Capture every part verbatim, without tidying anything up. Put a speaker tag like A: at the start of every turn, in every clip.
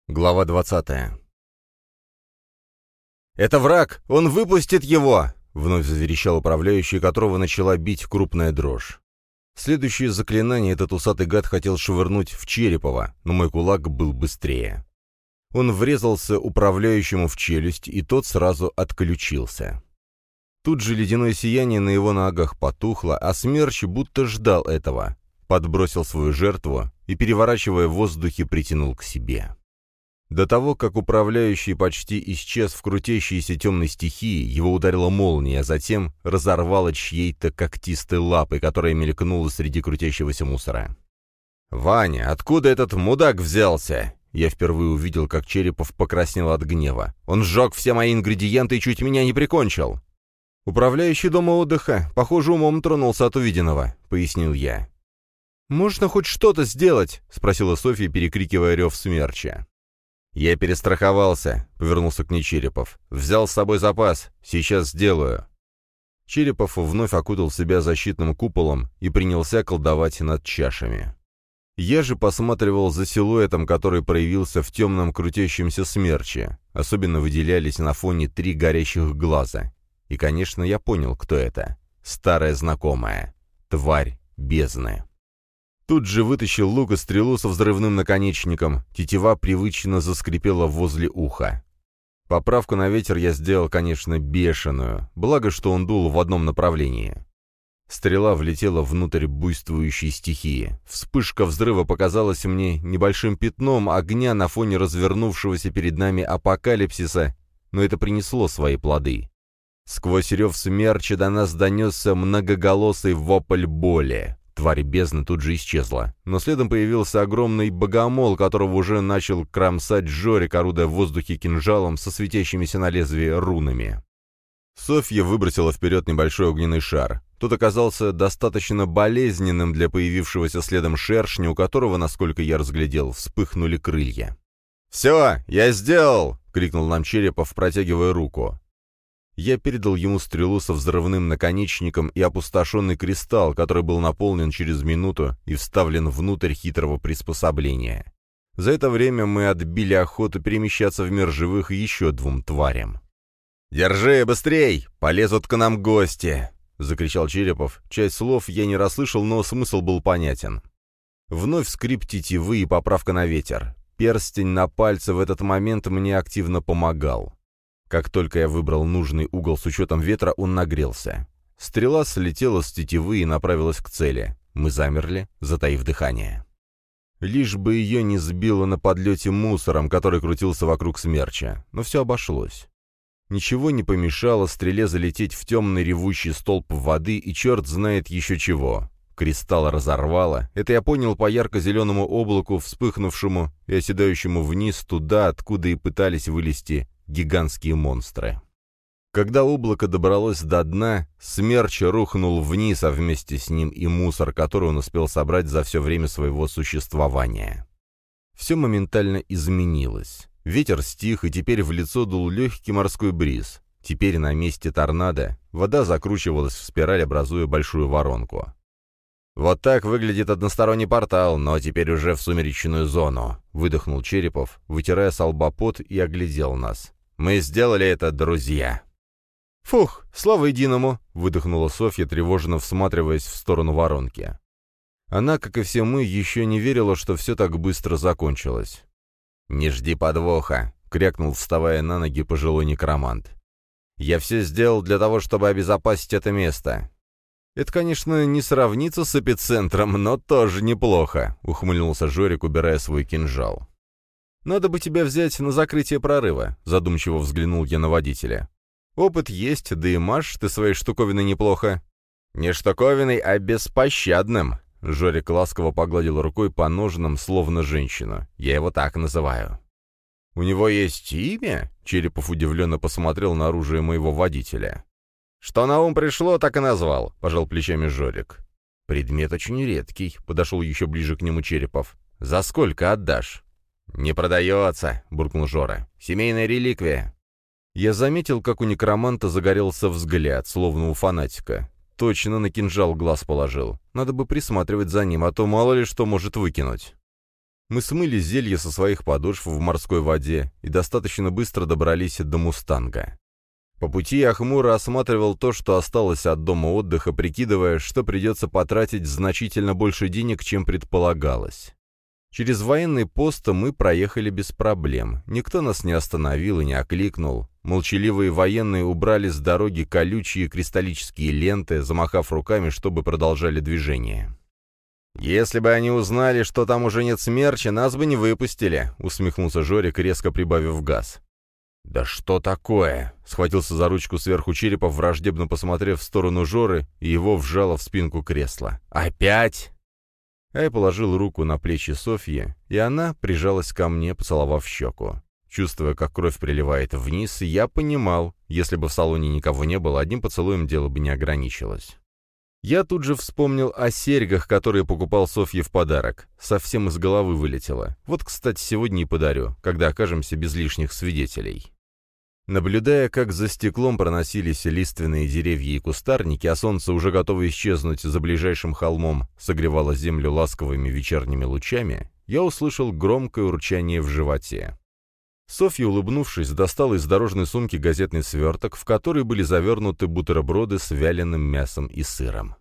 A: Глава двадцатая. «Это враг! Он выпустит его!» — вновь заверещал управляющий, которого начала бить крупная дрожь. Следующее заклинание этот усатый гад хотел швырнуть в Черепова, но мой кулак был быстрее. Он врезался управляющему в челюсть, и тот сразу отключился. Тут же ледяное сияние на его ногах потухло, а Смерч будто ждал этого, подбросил свою жертву и, переворачивая в воздухе, притянул к себе. До того, как управляющий почти исчез в крутящейся темной стихии, его ударила молния, а затем разорвала чьей-то когтистой лапой, которая мелькнула среди крутящегося мусора. «Ваня, откуда этот мудак взялся?» Я впервые увидел, как Черепов покраснел от гнева. «Он сжег все мои ингредиенты и чуть меня не прикончил!» «Управляющий дома отдыха, похоже, умом тронулся от увиденного», — пояснил я. «Можно хоть что-то сделать?» — спросила Софья, перекрикивая рев Смерча. «Я перестраховался», — повернулся к ней Черепов. «Взял с собой запас. Сейчас сделаю». Черепов вновь окутал себя защитным куполом и принялся колдовать над чашами. Я же посматривал за силуэтом, который проявился в темном крутящемся смерче. Особенно выделялись на фоне три горящих глаза. И, конечно, я понял, кто это. Старая знакомая. Тварь бездны. Тут же вытащил лук и стрелу со взрывным наконечником. Тетива привычно заскрипела возле уха. Поправку на ветер я сделал, конечно, бешеную, благо, что он дул в одном направлении. Стрела влетела внутрь буйствующей стихии. Вспышка взрыва показалась мне небольшим пятном огня на фоне развернувшегося перед нами апокалипсиса, но это принесло свои плоды. Сквозь рев Смерча до нас донесся многоголосый вопль боли. Тварь бездны тут же исчезла, но следом появился огромный богомол, которого уже начал кромсать Жорик, орудуя в воздухе кинжалом со светящимися на лезвии рунами. Софья выбросила вперед небольшой огненный шар. Тот оказался достаточно болезненным для появившегося следом шершня, у которого, насколько я разглядел, вспыхнули крылья. «Все, я сделал!» — крикнул нам Черепов, протягивая руку. Я передал ему стрелу со взрывным наконечником и опустошенный кристалл, который был наполнен через минуту и вставлен внутрь хитрого приспособления. За это время мы отбили охоту перемещаться в мир живых еще двум тварям. «Держи, быстрей! Полезут к нам гости!» — закричал Черепов. Часть слов я не расслышал, но смысл был понятен. Вновь скрип тетивы и поправка на ветер. Перстень на пальце в этот момент мне активно помогал. Как только я выбрал нужный угол с учетом ветра, он нагрелся. Стрела слетела с тетивы и направилась к цели. Мы замерли, затаив дыхание. Лишь бы ее не сбило на подлете мусором, который крутился вокруг Смерча. Но все обошлось. Ничего не помешало стреле залететь в темный ревущий столб воды, и черт знает еще чего. Кристалл разорвало. Это я понял по ярко-зеленому облаку, вспыхнувшему и оседающему вниз туда, откуда и пытались вылезти гигантские монстры. Когда облако добралось до дна, Смерч рухнул вниз, а вместе с ним и мусор, который он успел собрать за все время своего существования. Все моментально изменилось. Ветер стих, и теперь в лицо дул легкий морской бриз. Теперь на месте торнадо вода закручивалась в спираль, образуя большую воронку. «Вот так выглядит односторонний портал, но теперь уже в сумеречную зону», — выдохнул Черепов, вытирая со лба пот, и оглядел нас. «Мы сделали это, друзья!» «Фух, слава единому!» — выдохнула Софья, тревожно всматриваясь в сторону воронки. Она, как и все мы, еще не верила, что все так быстро закончилось. «Не жди подвоха!» — крякнул, вставая на ноги пожилой некромант. «Я все сделал для того, чтобы обезопасить это место». «Это, конечно, не сравнится с эпицентром, но тоже неплохо», — ухмыльнулся Жорик, убирая свой кинжал. «Надо бы тебя взять на закрытие прорыва», — задумчиво взглянул я на водителя. «Опыт есть, да и машешь ты своей штуковиной неплохо». «Не штуковиной, а беспощадным», — Жорик ласково погладил рукой по ножнам, словно женщину. «Я его так называю». «У него есть имя?» — Черепов удивленно посмотрел на оружие моего водителя. «Что на ум пришло, так и назвал», — пожал плечами Жорик. «Предмет очень редкий», — подошел еще ближе к нему Черепов. «За сколько отдашь?» «Не продается», — буркнул Жора. «Семейная реликвия». Я заметил, как у некроманта загорелся взгляд, словно у фанатика. Точно на кинжал глаз положил. Надо бы присматривать за ним, а то мало ли что может выкинуть. Мы смыли зелье со своих подошв в морской воде и достаточно быстро добрались до «Мустанга». По пути я хмуро осматривал то, что осталось от дома отдыха, прикидывая, что придется потратить значительно больше денег, чем предполагалось. Через военный пост мы проехали без проблем. Никто нас не остановил и не окликнул. Молчаливые военные убрали с дороги колючие кристаллические ленты, замахав руками, чтобы продолжали движение. «Если бы они узнали, что там уже нет смерча, нас бы не выпустили», — усмехнулся Жорик, резко прибавив газ. «Да что такое?» — схватился за ручку сверху Черепов, враждебно посмотрев в сторону Жоры, и его вжало в спинку кресла. «Опять?» А я положил руку на плечи Софьи, и она прижалась ко мне, поцеловав щеку. Чувствуя, как кровь приливает вниз, я понимал, если бы в салоне никого не было, одним поцелуем дело бы не ограничилось. Я тут же вспомнил о серьгах, которые покупал Софье в подарок. Совсем из головы вылетело. Вот, кстати, сегодня и подарю, когда окажемся без лишних свидетелей. Наблюдая, как за стеклом проносились лиственные деревья и кустарники, а солнце, уже готово исчезнуть за ближайшим холмом, согревало землю ласковыми вечерними лучами, я услышал громкое урчание в животе. Софья, улыбнувшись, достала из дорожной сумки газетный сверток, в который были завернуты бутерброды с вяленым мясом и сыром.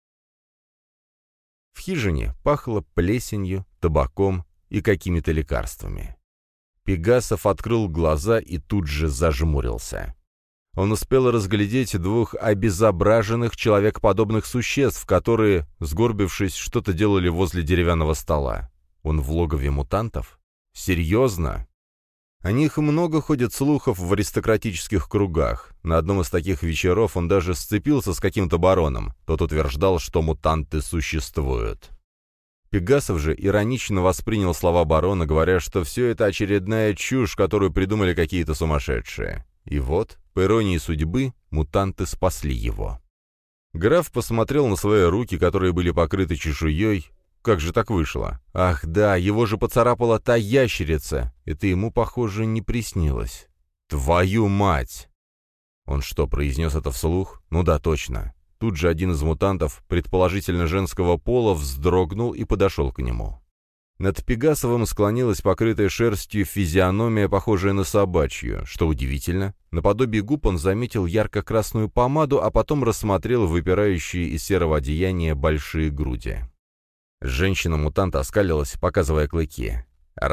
A: В хижине пахло плесенью, табаком и какими-то лекарствами. Пегасов открыл глаза и тут же зажмурился. Он успел разглядеть двух обезображенных человекоподобных существ, которые, сгорбившись, что-то делали возле деревянного стола. Он в логове мутантов? Серьезно? О них много ходит слухов в аристократических кругах. На одном из таких вечеров он даже сцепился с каким-то бароном. Тот утверждал, что мутанты существуют. Пегасов же иронично воспринял слова барона, говоря, что все это очередная чушь, которую придумали какие-то сумасшедшие. И вот, по иронии судьбы, мутанты спасли его. Граф посмотрел на свои руки, которые были покрыты чешуей. Как же так вышло? Ах да, его же поцарапала та ящерица. Это ему, похоже, не приснилось. Твою мать! Он что, произнес это вслух? Ну да, точно. Тут же один из мутантов, предположительно женского пола, вздрогнул и подошел к нему. Над Пегасовым склонилась покрытая шерстью физиономия, похожая на собачью. Что удивительно, наподобие губ он заметил ярко-красную помаду, а потом рассмотрел выпирающие из серого одеяния большие груди. Женщина-мутант оскалилась, показывая клыки.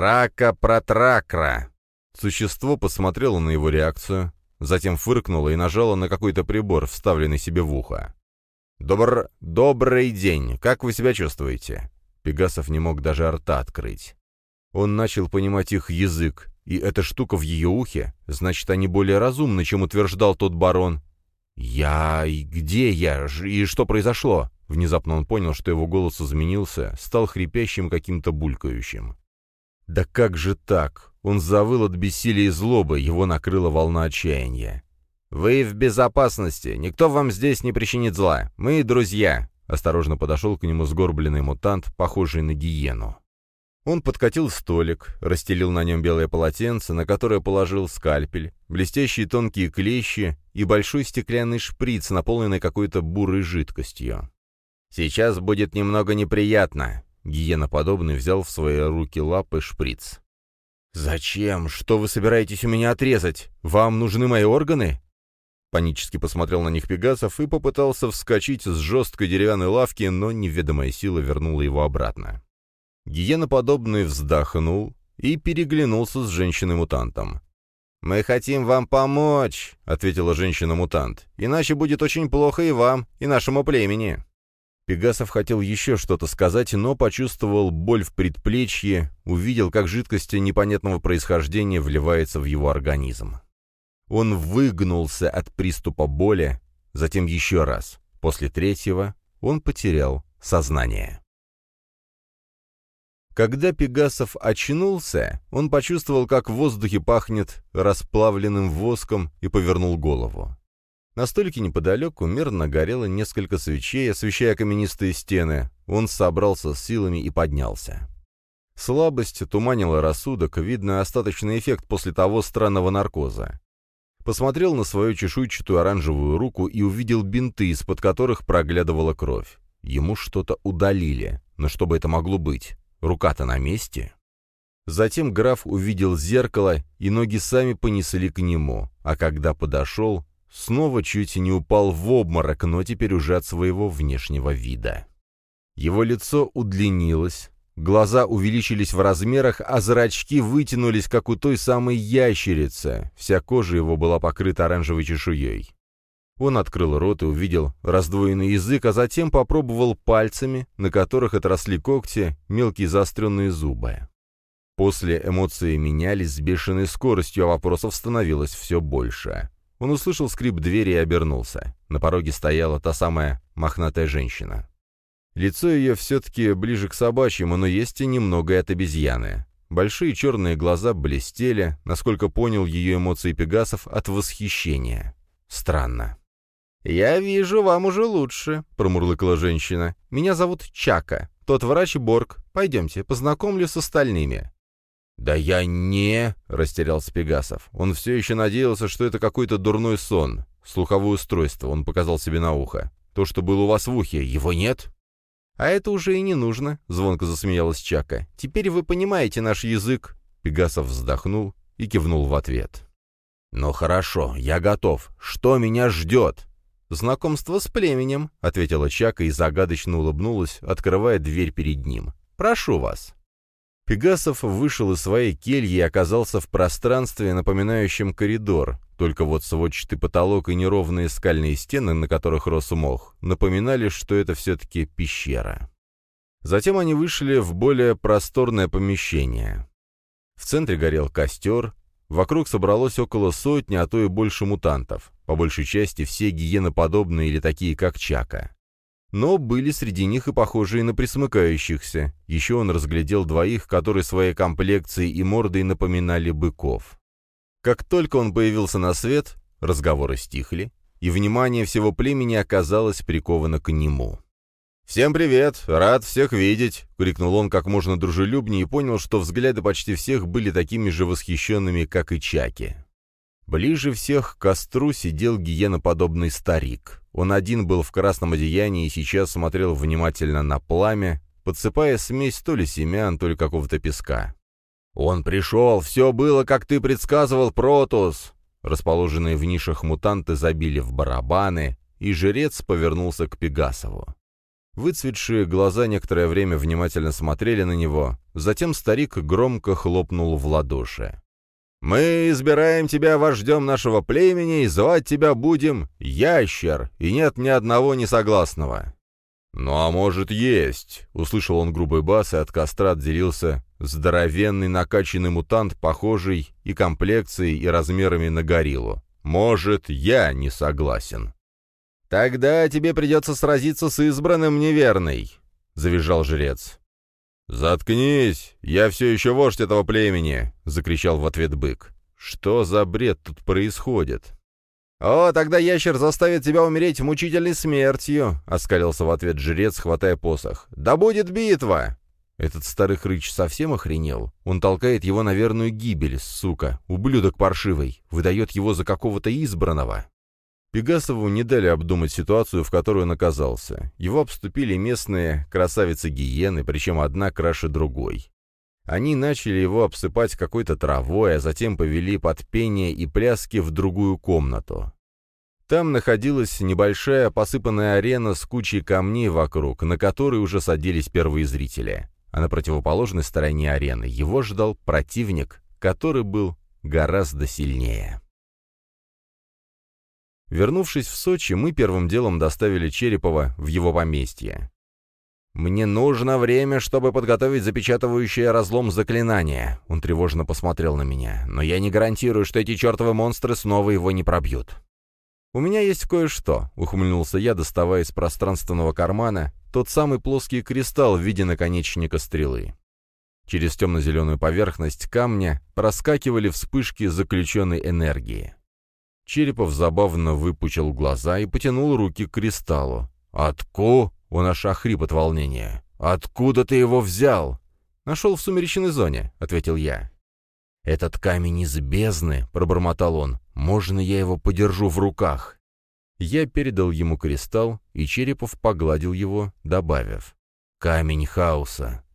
A: «Рака-протракра!» Существо посмотрело на его реакцию, затем фыркнуло и нажало на какой-то прибор, вставленный себе в ухо. «Добр... «Добрый день! Как вы себя чувствуете?» Пегасов не мог даже рта открыть. Он начал понимать их язык, и эта штука в ее ухе, значит, они более разумны, чем утверждал тот барон. «Я... и где я? И что произошло?» Внезапно он понял, что его голос изменился, стал хрипящим, каким-то булькающим. «Да как же так?» Он завыл от бессилия и злобы, его накрыла волна отчаяния. «Вы в безопасности, никто вам здесь не причинит зла, мы друзья», — осторожно подошел к нему сгорбленный мутант, похожий на гиену. Он подкатил столик, расстелил на нем белое полотенце, на которое положил скальпель, блестящие тонкие клещи и большой стеклянный шприц, наполненный какой-то бурой жидкостью. «Сейчас будет немного неприятно», — гиеноподобный взял в свои руки лапы шприц. «Зачем? Что вы собираетесь у меня отрезать? Вам нужны мои органы?» Панически посмотрел на них Пегасов и попытался вскочить с жесткой деревянной лавки, но неведомая сила вернула его обратно. Гиеноподобный вздохнул и переглянулся с женщиной-мутантом. «Мы хотим вам помочь», — ответила женщина-мутант, «иначе будет очень плохо и вам, и нашему племени». Пегасов хотел еще что-то сказать, но почувствовал боль в предплечье, увидел, как жидкость непонятного происхождения вливается в его организм. Он выгнулся от приступа боли, затем еще раз. После третьего он потерял сознание. Когда Пегасов очнулся, он почувствовал, как в воздухе пахнет расплавленным воском, и повернул голову. На столике неподалеку мирно горело несколько свечей, освещая каменистые стены. Он собрался с силами и поднялся. Слабость туманила рассудок, видно остаточный эффект после того странного наркоза. Посмотрел на свою чешуйчатую оранжевую руку и увидел бинты, из-под которых проглядывала кровь. Ему что-то удалили, но что бы это могло быть? Рука-то на месте. Затем граф увидел зеркало, и ноги сами понесли к нему, а когда подошел, снова чуть не упал в обморок, но теперь уже от своего внешнего вида. Его лицо удлинилось, глаза увеличились в размерах, а зрачки вытянулись, как у той самой ящерицы, вся кожа его была покрыта оранжевой чешуей. Он открыл рот и увидел раздвоенный язык, а затем попробовал пальцами, на которых отросли когти, мелкие заостренные зубы. После эмоции менялись с бешеной скоростью, а вопросов становилось все больше. Он услышал скрип двери и обернулся. На пороге стояла та самая мохнатая женщина. Лицо ее все-таки ближе к собачьему, но есть и немного и от обезьяны. Большие черные глаза блестели, насколько понял ее эмоции Пегасов, от восхищения. Странно. «Я вижу, вам уже лучше», — промурлыкала женщина. «Меня зовут Чака, тот врач Борг. Пойдемте, познакомлю с остальными». «Да я не...» — растерялся Пегасов. Он все еще надеялся, что это какой-то дурной сон. Слуховое устройство, он показал себе на ухо. То, что было у вас в ухе, его нет? «А это уже и не нужно», — звонко засмеялась Чака. «Теперь вы понимаете наш язык». Пегасов вздохнул и кивнул в ответ. «Ну хорошо, я готов. Что меня ждет?» «Знакомство с племенем», — ответила Чака и загадочно улыбнулась, открывая дверь перед ним. «Прошу вас». Пегасов вышел из своей кельи и оказался в пространстве, напоминающем коридор, только вот сводчатый потолок и неровные скальные стены, на которых рос мох, напоминали, что это все-таки пещера. Затем они вышли в более просторное помещение. В центре горел костер, вокруг собралось около сотни, а то и больше мутантов, по большей части все гиеноподобные или такие, как Чака. Но были среди них и похожие на пресмыкающихся. Еще он разглядел двоих, которые своей комплекцией и мордой напоминали быков. Как только он появился на свет, разговоры стихли, и внимание всего племени оказалось приковано к нему. «Всем привет! Рад всех видеть!» — крикнул он как можно дружелюбнее и понял, что взгляды почти всех были такими же восхищенными, как и Чаки. Ближе всех к костру сидел гиеноподобный старик. Он один был в красном одеянии и сейчас смотрел внимательно на пламя, подсыпая смесь то ли семян, то ли какого-то песка. «Он пришел! Все было, как ты предсказывал, Протус!» Расположенные в нишах мутанты забили в барабаны, и жрец повернулся к Пегасову. Выцветшие глаза некоторое время внимательно смотрели на него, затем старик громко хлопнул в ладоши. «Мы избираем тебя вождем нашего племени, и звать тебя будем Ящер, и нет ни одного несогласного». «Ну а может, есть?» — услышал он грубый бас, и от костра отделился здоровенный накачанный мутант, похожий и комплекцией, и размерами на гориллу. «Может, я не согласен». «Тогда тебе придется сразиться с избранным, неверный», — завизжал жрец. «Заткнись! Я все еще вождь этого племени!» — закричал в ответ бык. «Что за бред тут происходит?» «О, тогда ящер заставит тебя умереть мучительной смертью!» — оскалился в ответ жрец, хватая посох. «Да будет битва!» Этот старый хрыч совсем охренел. Он толкает его на верную гибель, сука, ублюдок паршивый, выдает его за какого-то избранного. Пегасову не дали обдумать ситуацию, в которую он оказался. Его обступили местные красавицы-гиены, причем одна краше другой. Они начали его обсыпать какой-то травой, а затем повели под пение и пляски в другую комнату. Там находилась небольшая посыпанная арена с кучей камней вокруг, на которой уже садились первые зрители. А на противоположной стороне арены его ждал противник, который был гораздо сильнее. Вернувшись в Сочи, мы первым делом доставили Черепова в его поместье. «Мне нужно время, чтобы подготовить запечатывающее разлом заклинание», — он тревожно посмотрел на меня, «но я не гарантирую, что эти чертовы монстры снова его не пробьют». «У меня есть кое-что», — ухмыльнулся я, доставая из пространственного кармана тот самый плоский кристалл в виде наконечника стрелы. Через темно-зеленую поверхность камня проскакивали вспышки заключенной энергии. Черепов забавно выпучил глаза и потянул руки к кристаллу. «Отку?» — он аж охрип от волнения. «Откуда ты его взял?» «Нашел в сумеречной зоне», — ответил я. «Этот камень из бездны», — пробормотал он. «Можно я его подержу в руках?» Я передал ему кристалл, и Черепов погладил его, добавив. «Камень хаоса.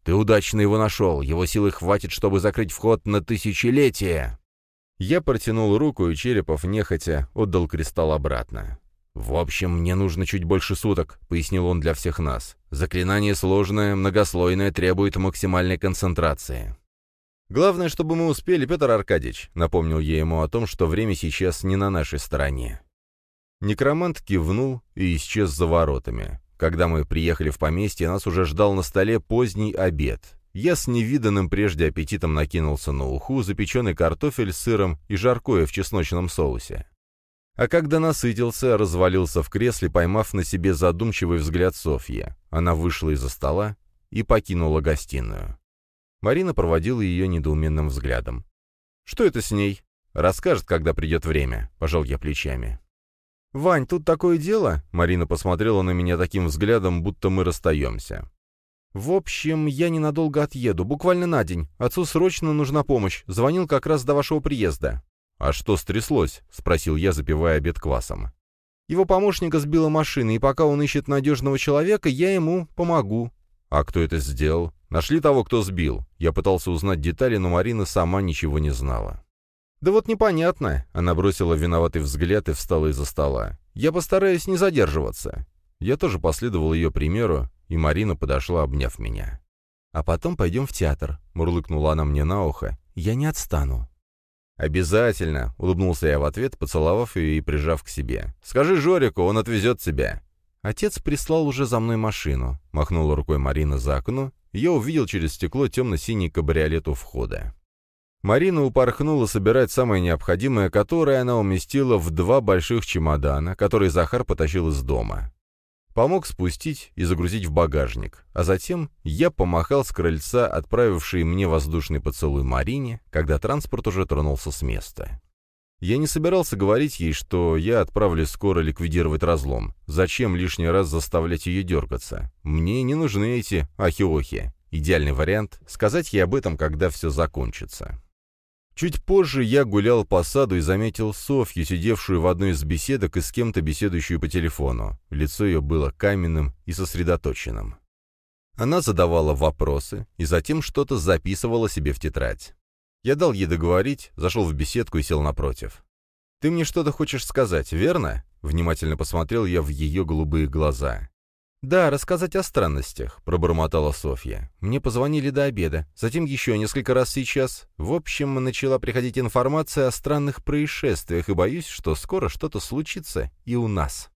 A: «Ты удачно его нашел. Его силы хватит, чтобы закрыть вход на тысячелетие!» Я протянул руку, и Черепов нехотя отдал кристалл обратно. «В общем, мне нужно чуть больше суток», — пояснил он для всех нас. «Заклинание сложное, многослойное, требует максимальной концентрации». «Главное, чтобы мы успели, Петр Аркадьевич», — напомнил я ему о том, что время сейчас не на нашей стороне. Некромант кивнул и исчез за воротами. Когда мы приехали в поместье, нас уже ждал на столе поздний обед. Я с невиданным прежде аппетитом накинулся на уху, запеченный картофель с сыром и жаркое в чесночном соусе. А когда насытился, развалился в кресле, поймав на себе задумчивый взгляд Софьи. Она вышла из-за стола и покинула гостиную. Марина проводила ее недоуменным взглядом. «Что это с ней?» «Расскажет, когда придет время», — пожал я плечами. «Вань, тут такое дело?» — Марина посмотрела на меня таким взглядом, будто мы расстаемся. «В общем, я ненадолго отъеду, буквально на день. Отцу срочно нужна помощь. Звонил как раз до вашего приезда». «А что стряслось?» — спросил я, запивая обед квасом. «Его помощника сбила машина, и пока он ищет надежного человека, я ему помогу». «А кто это сделал? Нашли того, кто сбил?» Я пытался узнать детали, но Марина сама ничего не знала. «Да вот непонятно». Она бросила виноватый взгляд и встала из-за стола. «Я постараюсь не задерживаться». Я тоже последовал ее примеру, и Марина подошла, обняв меня. «А потом пойдем в театр», — мурлыкнула она мне на ухо. «Я не отстану». «Обязательно», — улыбнулся я в ответ, поцеловав ее и прижав к себе. «Скажи Жорику, он отвезет тебя». «Отец прислал уже за мной машину», — махнула рукой Марина за окно, и я увидел через стекло темно-синий кабриолет у входа. Марина упорхнула собирать самое необходимое, которое она уместила в два больших чемодана, которые Захар потащил из дома. Помог спустить и загрузить в багажник, а затем я помахал с крыльца отправившей мне воздушный поцелуй Марине, когда транспорт уже тронулся с места. Я не собирался говорить ей, что я отправлюсь скоро ликвидировать разлом. Зачем лишний раз заставлять ее дергаться? Мне не нужны эти ахи-охи. Идеальный вариант — сказать ей об этом, когда все закончится. Чуть позже я гулял по саду и заметил Софью, сидевшую в одной из беседок и с кем-то беседующую по телефону. Лицо ее было каменным и сосредоточенным. Она задавала вопросы и затем что-то записывала себе в тетрадь. Я дал ей договорить, зашел в беседку и сел напротив. «Ты мне что-то хочешь сказать, верно?» Внимательно посмотрел я в ее голубые глаза. «Да, рассказать о странностях», — пробормотала Софья. «Мне позвонили до обеда, затем еще несколько раз сейчас. В общем, начала приходить информация о странных происшествиях, и боюсь, что скоро что-то случится и у нас».